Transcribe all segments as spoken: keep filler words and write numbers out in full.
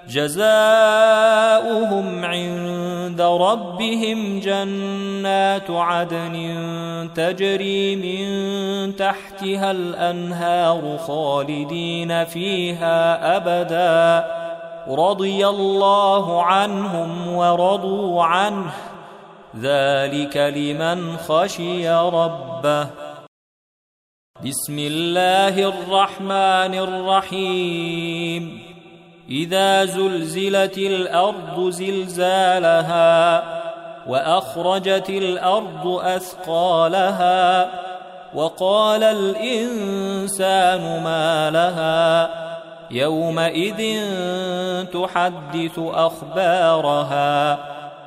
جزاؤهم عند ربهم جنات عدن تجري من تحتها الأنهار خالدين فيها أبدا رضي الله عنهم ورضوا عنه ذلك لمن خشي ربه. بسم الله الرحمن الرحيم. إذا زلزلت الأرض زلزالها وأخرجت الأرض أثقالها وقال الإنسان ما لها يومئذ تحدث أخبارها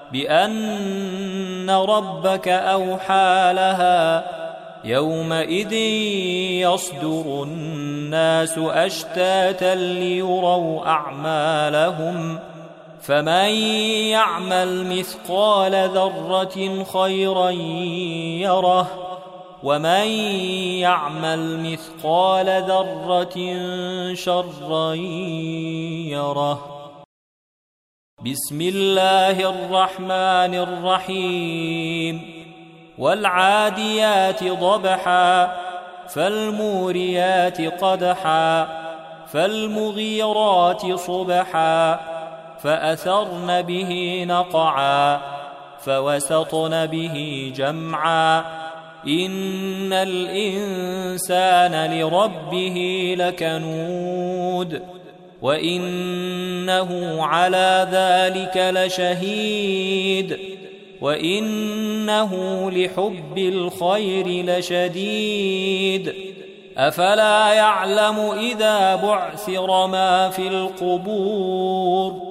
بأن ربك أوحى لها يومئذ يصدر الناس أشتاتا ليروا أعمالهم فمن يعمل مثقال ذرة خيرا يره ومن يعمل مثقال ذرة شرا يره. بسم الله الرحمن الرحيم. والعاديات ضبحا فالموريات قدحا فالمغيرات صبحا فأثرن به نقعا فوسطن به جمعا إن الإنسان لربه لكنود وإنه على ذلك لشهيد وإنه لحب الخير لشديد أفلا يعلم إذا بعثر ما في القبور